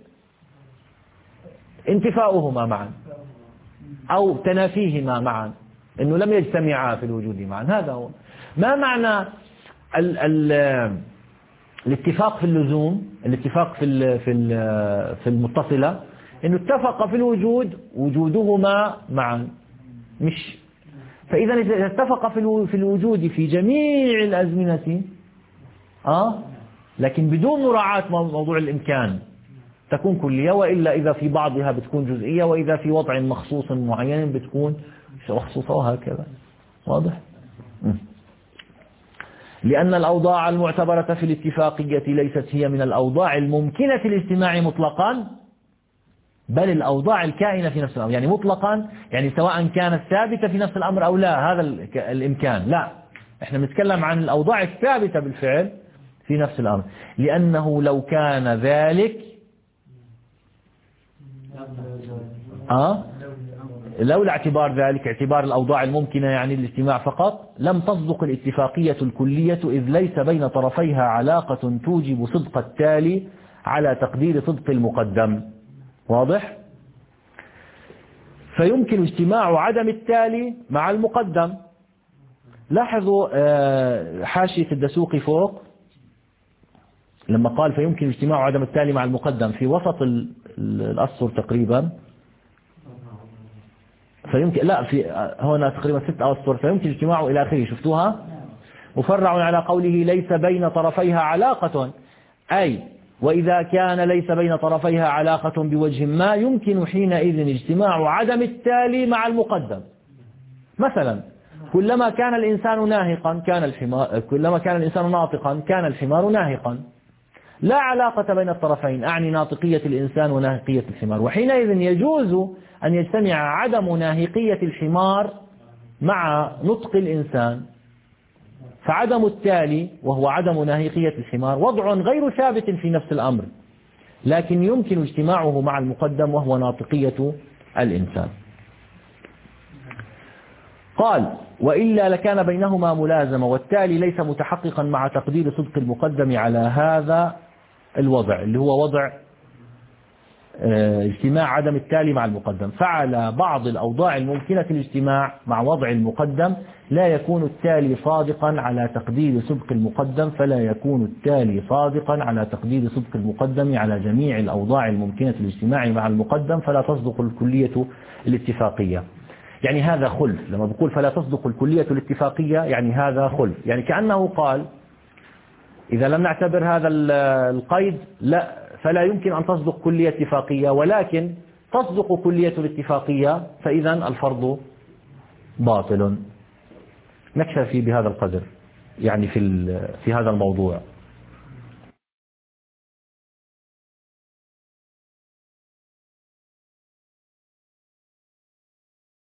انتفاؤهما معا أو تنافيهما معا، إنه لم يجتمعا في الوجود معا. هذا هو. ما معنى ال ال الاتفاق في اللزوم، الاتفاق في ال في ال في المتصلة، إنه اتفق في الوجود وجودهما معا. مش فإذا إذا اتفق في في الوجود في جميع الأزمنة آه لكن بدون مراعاة موضوع الإمكان تكون كلية، وإلا إذا في بعضها بتكون جزئية، وإذا في وضع مخصوص معين بتكون مخصوصة، وهكذا. واضح؟ م. لأن الأوضاع المعتبرة في الاتفاقية ليست هي من الأوضاع الممكنة الاجتماع مطلقا، بل الأوضاع الكائنة في نفس الأمر. يعني مطلقا يعني سواء كانت ثابتة في نفس الأمر أو لا، هذا الإمكان. لا، احنا بنتكلم عن الأوضاع الثابتة بالفعل في نفس الأمر، لأنه لو كان ذلك آه لولا اعتبار ذلك، اعتبار الأوضاع الممكنة يعني الاجتماع فقط، لم تصدق الاتفاقية الكلية، إذ ليس بين طرفيها علاقة توجب صدق التالي على تقدير صدق المقدم. واضح؟ فيمكن اجتماع عدم التالي مع المقدم. لاحظوا حاشية الدسوقي فوق لما قال فيمكن اجتماع عدم التالي مع المقدم في وسط الأسطر تقريبا، فيمكن لا في هنا تقريبا ست أسطر، فيمكن اجتماعه إلى آخره. شفتوها؟ مفرع على قوله ليس بين طرفيها علاقة، أي وإذا كان ليس بين طرفيها علاقة بوجه ما يمكن حينئذ اجتماع عدم التالي مع المقدم. مثلا كلما كان الإنسان ناهقا كان الحمار، كلما كان الإنسان ناطقا كان الحمار ناهقا. لا علاقة بين الطرفين، أعني ناطقية الإنسان وناهقية الحمار، وحينئذ يجوز أن يجتمع عدم ناهقية الحمار مع نطق الإنسان. فعدم التالي وهو عدم ناهقية الحمار وضع غير ثابت في نفس الأمر، لكن يمكن اجتماعه مع المقدم وهو ناطقية الإنسان. قال وإلا لكان بينهما ملازمة، والتالي ليس متحققا مع تقدير صدق المقدم على هذا الوضع اللي هو وضع اجتماع عدم التالي مع المقدم. فعلى بعض الأوضاع الممكنة الاجتماع مع وضع المقدم لا يكون التالي صادقا على تقدير صدق المقدم، فلا يكون التالي صادقا على تقدير صدق المقدم على جميع الأوضاع الممكنة الاجتماع مع المقدم، فلا تصدق الكلية الاتفاقية. يعني هذا خلف. لما بقول فلا تصدق الكلية الاتفاقية يعني هذا خلف، يعني كأنه قال إذا لم نعتبر هذا القيد لا فلا يمكن أن تصدق كلية اتفاقية، ولكن تصدق كلية الاتفاقية فإذا الفرض باطل. نكتفي بهذا القدر يعني في في هذا الموضوع.